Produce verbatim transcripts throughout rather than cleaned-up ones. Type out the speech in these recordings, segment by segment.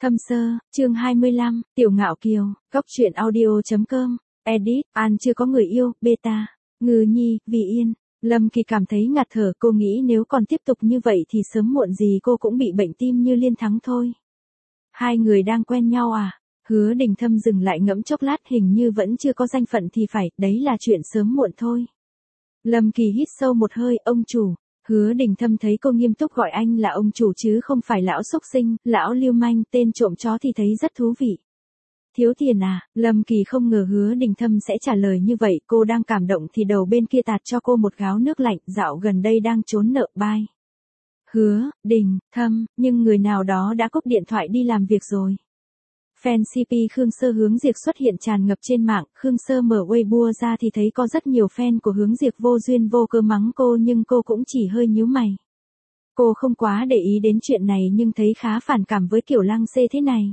Thâm sơ, chương hai mươi lăm, Tiểu Ngạo Kiều, Góc truyện audio.com, edit, An chưa có người yêu, beta, Ngư Nhi, Vì Yên. Lâm Kỳ cảm thấy ngạt thở, cô nghĩ nếu còn tiếp tục như vậy thì sớm muộn gì cô cũng bị bệnh tim như Liên Thắng thôi. Hai người đang quen nhau à? Hứa Đình Thâm dừng lại ngẫm chốc lát, hình như vẫn chưa có danh phận thì phải, đấy là chuyện sớm muộn thôi. Lâm Kỳ hít sâu một hơi, ông chủ. Hứa Đình Thâm thấy cô nghiêm túc gọi anh là ông chủ chứ không phải lão xúc sinh, lão lưu manh, tên trộm chó thì thấy rất thú vị. Thiếu tiền à? Lâm Kỳ không ngờ Hứa Đình Thâm sẽ trả lời như vậy, cô đang cảm động thì đầu bên kia tạt cho cô một gáo nước lạnh, dạo gần đây đang trốn nợ bye. Hứa Đình Thâm, nhưng người nào đó đã cúp điện thoại đi làm việc rồi. Fan xê pê Khương Sơ Hướng Diệp xuất hiện tràn ngập trên mạng, Khương Sơ mở Weibo ra thì thấy có rất nhiều fan của Hướng Diệp vô duyên vô cớ mắng cô, nhưng cô cũng chỉ hơi nhíu mày. Cô không quá để ý đến chuyện này nhưng thấy khá phản cảm với kiểu lăng xê thế này.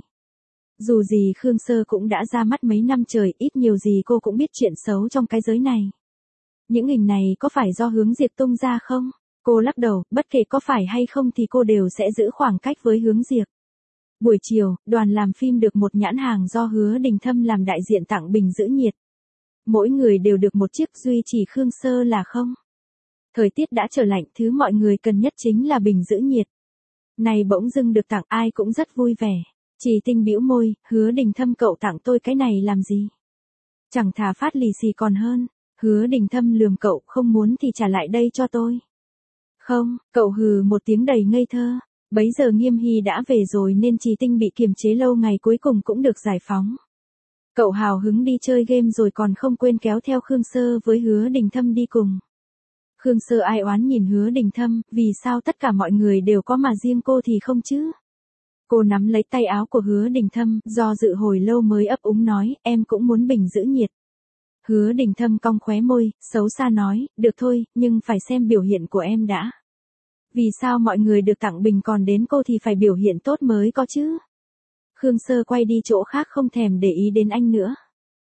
Dù gì Khương Sơ cũng đã ra mắt mấy năm trời, ít nhiều gì cô cũng biết chuyện xấu trong cái giới này. Những hình này có phải do Hướng Diệp tung ra không? Cô lắc đầu, bất kể có phải hay không thì cô đều sẽ giữ khoảng cách với Hướng Diệp. Buổi chiều, đoàn làm phim được một nhãn hàng do Hứa Đình Thâm làm đại diện tặng bình giữ nhiệt. Mỗi người đều được một chiếc, duy chỉ Khương Sơ là không. Thời tiết đã trở lạnh, thứ mọi người cần nhất chính là bình giữ nhiệt. Này bỗng dưng được tặng, ai cũng rất vui vẻ. Chỉ Tinh bĩu môi, Hứa Đình Thâm cậu tặng tôi cái này làm gì? Chẳng thà phát lì xì còn hơn. Hứa Đình Thâm lườm cậu, không muốn thì trả lại đây cho tôi. Không, cậu hừ một tiếng đầy ngây thơ. Bấy giờ Nghiêm Hy đã về rồi nên Trì Tinh bị kiềm chế lâu ngày cuối cùng cũng được giải phóng. Cậu hào hứng đi chơi game rồi còn không quên kéo theo Khương Sơ với Hứa Đình Thâm đi cùng. Khương Sơ ai oán nhìn Hứa Đình Thâm, vì sao tất cả mọi người đều có mà riêng cô thì không chứ? Cô nắm lấy tay áo của Hứa Đình Thâm, do dự hồi lâu mới ấp úng nói, em cũng muốn bình giữ nhiệt. Hứa Đình Thâm cong khóe môi, xấu xa nói, được thôi, nhưng phải xem biểu hiện của em đã. Vì sao mọi người được tặng bình còn đến cô thì phải biểu hiện tốt mới có chứ? Khương Sơ quay đi chỗ khác không thèm để ý đến anh nữa.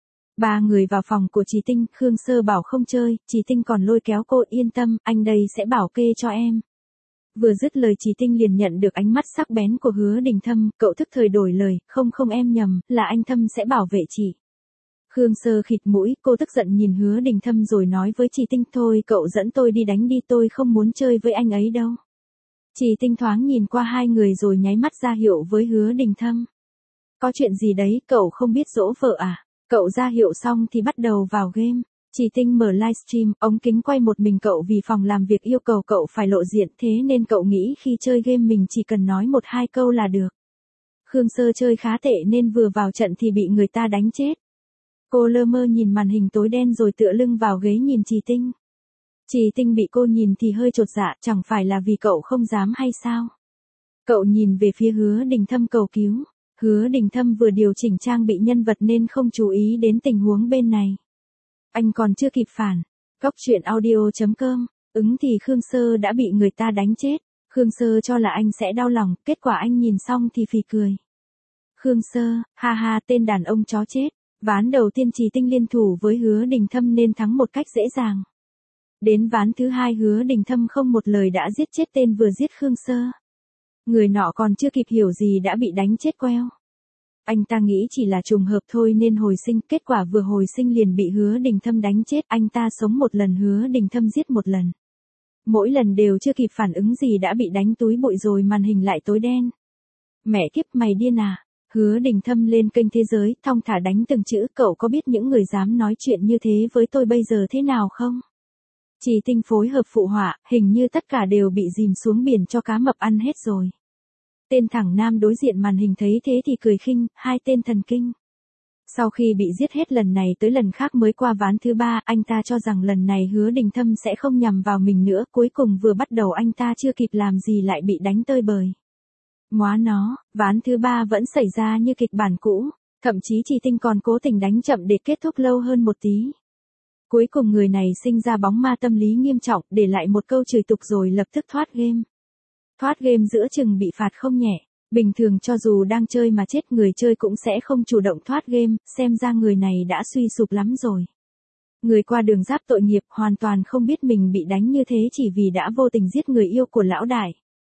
Ba người vào phòng của Trì Tinh, Khương Sơ bảo không chơi, Trì Tinh còn lôi kéo cô, yên tâm, anh đây sẽ bảo kê cho em. Vừa dứt lời Trì Tinh liền nhận được ánh mắt sắc bén của Hứa Đình Thâm, cậu thức thời đổi lời, không không em nhầm, là anh Thâm sẽ bảo vệ chị. Khương Sơ khịt mũi, cô tức giận nhìn Hứa Đình Thâm rồi nói với Trì Tinh, thôi cậu dẫn tôi đi đánh đi, tôi không muốn chơi với anh ấy đâu. Trì Tinh thoáng nhìn qua hai người rồi nháy mắt ra hiệu với Hứa Đình Thâm. Có chuyện gì đấy, cậu không biết dỗ vợ à? Cậu ra hiệu xong thì bắt đầu vào game. Trì Tinh mở livestream, ống kính quay một mình cậu vì phòng làm việc yêu cầu cậu phải lộ diện, thế nên cậu nghĩ khi chơi game mình chỉ cần nói một hai câu là được. Khương Sơ chơi khá tệ nên vừa vào trận thì bị người ta đánh chết. Cô lơ mơ nhìn màn hình tối đen rồi tựa lưng vào ghế nhìn Trì Tinh. Trì Tinh bị cô nhìn thì hơi chột dạ, chẳng phải là vì cậu không dám hay sao? Cậu nhìn về phía Hứa Đình Thâm cầu cứu. Hứa Đình Thâm vừa điều chỉnh trang bị nhân vật nên không chú ý đến tình huống bên này. Anh còn chưa kịp phản. Góc truyện audio.com, ứng thì Khương Sơ đã bị người ta đánh chết. Khương Sơ cho là anh sẽ đau lòng, kết quả anh nhìn xong thì phì cười. Khương Sơ, ha ha, tên đàn ông chó chết. Ván đầu tiên Trì Tinh liên thủ với Hứa Đình Thâm nên thắng một cách dễ dàng. Đến ván thứ hai Hứa Đình Thâm không một lời đã giết chết tên vừa giết Khương Sơ. Người nọ còn chưa kịp hiểu gì đã bị đánh chết queo. Anh ta nghĩ chỉ là trùng hợp thôi nên hồi sinh, kết quả vừa hồi sinh liền bị Hứa Đình Thâm đánh chết, anh ta sống một lần Hứa Đình Thâm giết một lần. Mỗi lần đều chưa kịp phản ứng gì đã bị đánh túi bụi rồi màn hình lại tối đen. Mẹ kiếp, mày điên à? Hứa Đình Thâm lên kênh Thế Giới, thong thả đánh từng chữ, cậu có biết những người dám nói chuyện như thế với tôi bây giờ thế nào không? Trì Tinh phối hợp phụ họa, hình như tất cả đều bị dìm xuống biển cho cá mập ăn hết rồi. Tên thẳng nam đối diện màn hình thấy thế thì cười khinh, hai tên thần kinh. Sau khi bị giết hết lần này tới lần khác mới qua ván thứ ba, anh ta cho rằng lần này Hứa Đình Thâm sẽ không nhằm vào mình nữa, cuối cùng vừa bắt đầu anh ta chưa kịp làm gì lại bị đánh tơi bời. Móa nó, ván thứ ba vẫn xảy ra như kịch bản cũ, thậm chí Trì Tinh còn cố tình đánh chậm để kết thúc lâu hơn một tí. Cuối cùng người này sinh ra bóng ma tâm lý nghiêm trọng, để lại một câu chửi tục rồi lập tức thoát game. Thoát game giữa chừng bị phạt không nhẹ, bình thường cho dù đang chơi mà chết người chơi cũng sẽ không chủ động thoát game, xem ra người này đã suy sụp lắm rồi. Người qua đường giáp tội nghiệp hoàn toàn không biết mình bị đánh như thế chỉ vì đã vô tình giết người yêu của lão đại.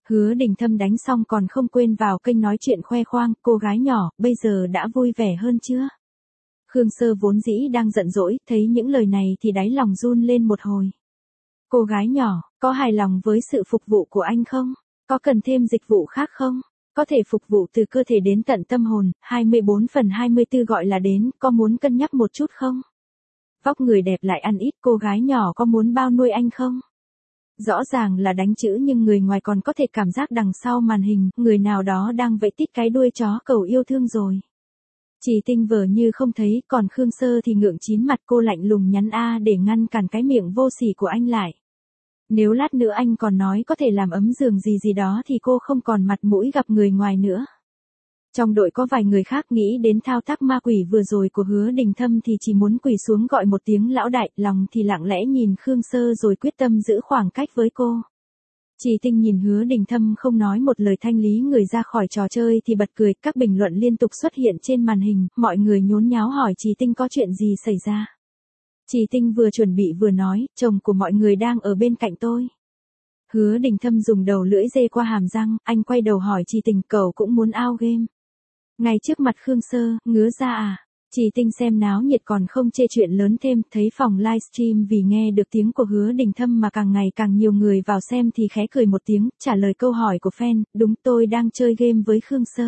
Hứa Đình Thâm đánh xong còn không quên vào kênh nói chuyện khoe khoang, cô gái nhỏ, bây giờ đã vui vẻ hơn chưa? Khương Sơ vốn dĩ đang giận dỗi, thấy những lời này thì đáy lòng run lên một hồi. Cô gái nhỏ, có hài lòng với sự phục vụ của anh không? Có cần thêm dịch vụ khác không? Có thể phục vụ từ cơ thể đến tận tâm hồn, hai mươi bốn phần hai mươi tư gọi là đến, có muốn cân nhắc một chút không? Vóc người đẹp lại ăn ít, cô gái nhỏ có muốn bao nuôi anh không? Rõ ràng là đánh chữ nhưng người ngoài còn có thể cảm giác đằng sau màn hình, người nào đó đang vẫy tít cái đuôi chó cầu yêu thương rồi. Chỉ Tinh vờ như không thấy, còn Khương Sơ thì ngượng chín mặt, cô lạnh lùng nhắn A để ngăn cản cái miệng vô sỉ của anh lại. Nếu lát nữa anh còn nói có thể làm ấm giường gì gì đó thì cô không còn mặt mũi gặp người ngoài nữa. Trong đội có vài người khác nghĩ đến thao tác ma quỷ vừa rồi của Hứa Đình Thâm thì chỉ muốn quỳ xuống gọi một tiếng lão đại, lòng thì lặng lẽ nhìn Khương Sơ rồi quyết tâm giữ khoảng cách với cô. Chỉ Tinh nhìn Hứa Đình Thâm không nói một lời thanh lý người ra khỏi trò chơi thì bật cười, các bình luận liên tục xuất hiện trên màn hình, mọi người nhốn nháo hỏi Chỉ Tinh có chuyện gì xảy ra. Chỉ Tinh vừa chuẩn bị vừa nói, chồng của mọi người đang ở bên cạnh tôi. Hứa Đình Thâm dùng đầu lưỡi dê qua hàm răng, anh quay đầu hỏi Chỉ Tinh, cậu cũng muốn out game. Ngay trước mặt Khương Sơ, ngứa ra à? Chỉ Tinh xem náo nhiệt còn không chê chuyện lớn thêm, thấy phòng livestream vì nghe được tiếng của Hứa Đình Thâm mà càng ngày càng nhiều người vào xem thì khẽ cười một tiếng, trả lời câu hỏi của fan, đúng tôi đang chơi game với Khương Sơ.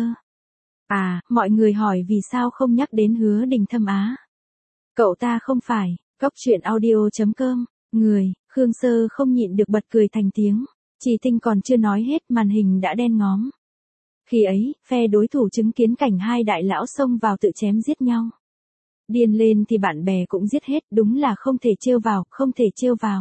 À, mọi người hỏi vì sao không nhắc đến Hứa Đình Thâm á? Cậu ta không phải, góc truyện audio chấm com, người, Khương Sơ không nhịn được bật cười thành tiếng. Chỉ Tinh còn chưa nói hết màn hình đã đen ngóm. Khi ấy, phe đối thủ chứng kiến cảnh hai đại lão xông vào tự chém giết nhau. Điên lên thì bạn bè cũng giết hết, đúng là không thể trêu vào, không thể trêu vào.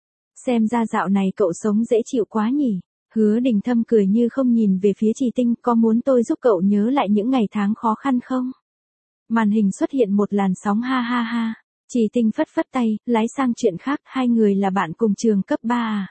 Xem ra dạo này cậu sống dễ chịu quá nhỉ. Hứa Đình Thâm cười như không nhìn về phía Chỉ Tinh, có muốn tôi giúp cậu nhớ lại những ngày tháng khó khăn không? Màn hình xuất hiện một làn sóng ha ha ha. Chỉ Tinh phất phất tay, lái sang chuyện khác, hai người là bạn cùng trường cấp ba à?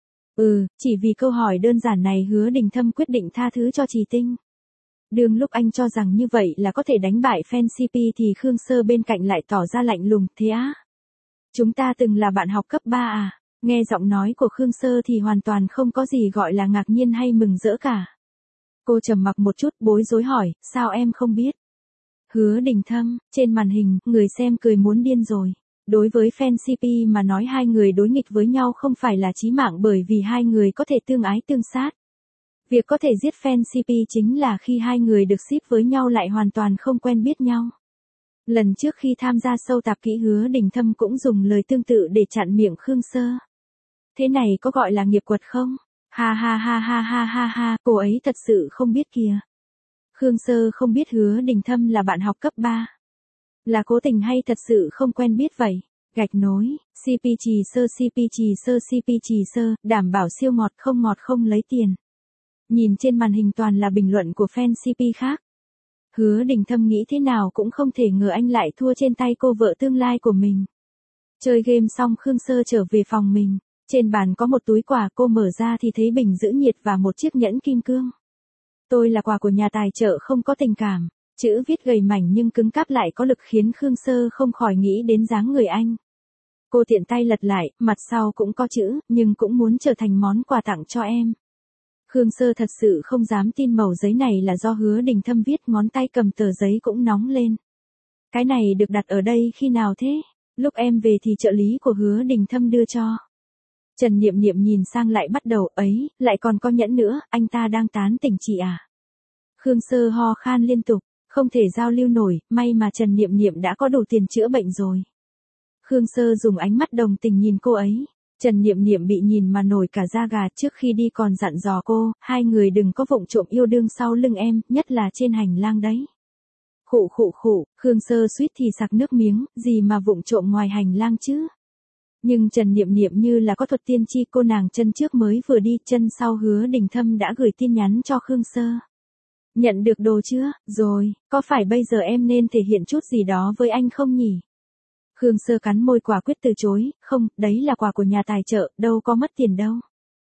Ừ, chỉ vì câu hỏi đơn giản này Hứa Đình Thâm quyết định tha thứ cho Chỉ Tinh. Đương lúc anh cho rằng như vậy là có thể đánh bại fan xê pê thì Khương Sơ bên cạnh lại tỏ ra lạnh lùng, thế á? Chúng ta từng là bạn học cấp ba à? Nghe giọng nói của Khương Sơ thì hoàn toàn không có gì gọi là ngạc nhiên hay mừng rỡ cả. Cô trầm mặc một chút bối rối hỏi, sao em không biết? Hứa Đình Thâm, trên màn hình, người xem cười muốn điên rồi. Đối với fan xê pê mà nói hai người đối nghịch với nhau không phải là chí mạng bởi vì hai người có thể tương ái tương sát. Việc có thể giết fan xê pê chính là khi hai người được ship với nhau lại hoàn toàn không quen biết nhau. Lần trước khi tham gia show tạp kỹ Hứa Đình Thâm cũng dùng lời tương tự để chặn miệng Khương Sơ. Thế này có gọi là nghiệp quật không? Ha ha ha ha ha ha ha, cô ấy thật sự không biết kìa. Khương Sơ không biết Hứa Đình Thâm là bạn học cấp ba. Là cố tình hay thật sự không quen biết vậy? Gạch nối, xê pê Trì Sơ xê pê Trì Sơ xê pê Trì Sơ, đảm bảo siêu ngọt không ngọt không lấy tiền. Nhìn trên màn hình toàn là bình luận của fan xê pê khác. Hứa Đình Thâm nghĩ thế nào cũng không thể ngờ anh lại thua trên tay cô vợ tương lai của mình. Chơi game xong Khương Sơ trở về phòng mình. Trên bàn có một túi quà, cô mở ra thì thấy bình giữ nhiệt và một chiếc nhẫn kim cương. Tôi là quà của nhà tài trợ không có tình cảm. Chữ viết gầy mảnh nhưng cứng cáp lại có lực khiến Khương Sơ không khỏi nghĩ đến dáng người anh. Cô tiện tay lật lại, mặt sau cũng có chữ, nhưng cũng muốn trở thành món quà tặng cho em. Khương Sơ thật sự không dám tin mẩu giấy này là do Hứa Đình Thâm viết, ngón tay cầm tờ giấy cũng nóng lên. Cái này được đặt ở đây khi nào thế? Lúc em về thì trợ lý của Hứa Đình Thâm đưa cho. Trần Niệm Niệm nhìn sang lại bắt đầu, ấy, lại còn có nhẫn nữa, anh ta đang tán tỉnh chị à? Khương Sơ ho khan liên tục, không thể giao lưu nổi, may mà Trần Niệm Niệm đã có đủ tiền chữa bệnh rồi. Khương Sơ dùng ánh mắt đồng tình nhìn cô ấy. Trần Niệm Niệm bị nhìn mà nổi cả da gà, trước khi đi còn dặn dò cô, hai người đừng có vụng trộm yêu đương sau lưng em, nhất là trên hành lang đấy. Khụ khụ khụ, Khương Sơ suýt thì sặc nước miếng, gì mà vụng trộm ngoài hành lang chứ? Nhưng Trần Niệm Niệm như là có thuật tiên tri, cô nàng chân trước mới vừa đi, chân sau Hứa Đình Thâm đã gửi tin nhắn cho Khương Sơ. Nhận được đồ chưa? Rồi, có phải bây giờ em nên thể hiện chút gì đó với anh không nhỉ? Khương Sơ cắn môi quả quyết từ chối, không, đấy là quà của nhà tài trợ, đâu có mất tiền đâu.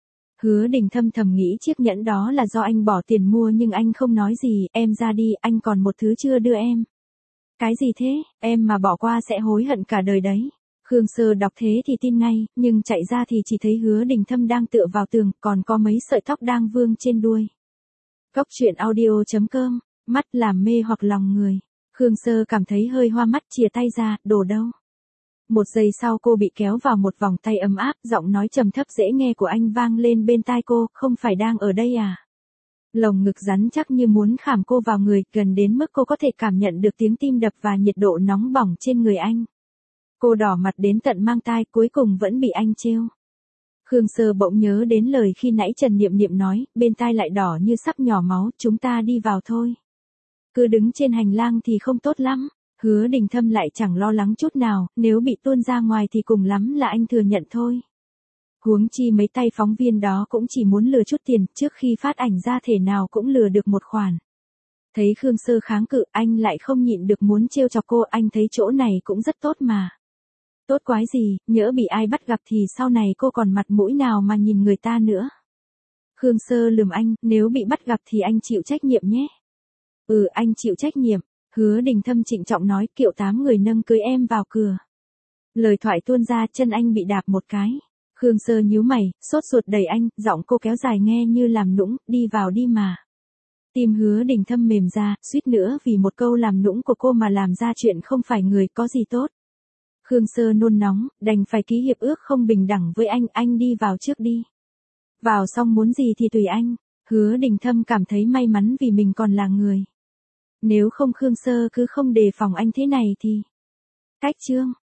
Hứa Đình Thâm thầm nghĩ chiếc nhẫn đó là do anh bỏ tiền mua nhưng anh không nói gì, em ra đi, anh còn một thứ chưa đưa em. Cái gì thế, em mà bỏ qua sẽ hối hận cả đời đấy. Khương Sơ đọc thế thì tin ngay, nhưng chạy ra thì chỉ thấy Hứa Đình Thâm đang tựa vào tường, còn có mấy sợi tóc đang vương trên đuôi. Cốc truyện audio chấm com, mắt làm mê hoặc lòng người. Khương Sơ cảm thấy hơi hoa mắt, chìa tay ra, đồ đâu. Một giây sau cô bị kéo vào một vòng tay ấm áp, giọng nói trầm thấp dễ nghe của anh vang lên bên tai cô, không phải đang ở đây à? Lồng ngực rắn chắc như muốn khảm cô vào người, gần đến mức cô có thể cảm nhận được tiếng tim đập và nhiệt độ nóng bỏng trên người anh. Cô đỏ mặt đến tận mang tai, cuối cùng vẫn bị anh trêu. Khương Sơ bỗng nhớ đến lời khi nãy Trần Niệm Niệm nói, bên tai lại đỏ như sắp nhỏ máu, chúng ta đi vào thôi. Cứ đứng trên hành lang thì không tốt lắm. Hứa Đình Thâm lại chẳng lo lắng chút nào, nếu bị tuôn ra ngoài thì cùng lắm là anh thừa nhận thôi. Huống chi mấy tay phóng viên đó cũng chỉ muốn lừa chút tiền, trước khi phát ảnh ra thể nào cũng lừa được một khoản. Thấy Khương Sơ kháng cự, anh lại không nhịn được muốn trêu chọc cô, anh thấy chỗ này cũng rất tốt mà. Tốt quái gì, nhỡ bị ai bắt gặp thì sau này cô còn mặt mũi nào mà nhìn người ta nữa. Khương Sơ lườm anh, nếu bị bắt gặp thì anh chịu trách nhiệm nhé. Ừ, anh chịu trách nhiệm. Hứa Đình Thâm trịnh trọng nói, Kiệu tám người nâng cưới em vào cửa. Lời thoại tuôn ra, chân anh bị đạp một cái. Khương Sơ nhíu mày, sốt ruột đẩy anh, giọng cô kéo dài nghe như làm nũng, đi vào đi mà. Tim Hứa Đình Thâm mềm ra, suýt nữa vì một câu làm nũng của cô mà làm ra chuyện không phải người có gì tốt. Khương Sơ nôn nóng, đành phải ký hiệp ước không bình đẳng với anh, anh đi vào trước đi. Vào xong muốn gì thì tùy anh. Hứa Đình Thâm cảm thấy may mắn vì mình còn là người. Nếu không Khương Sơ cứ không đề phòng anh thế này thì... Cách chương.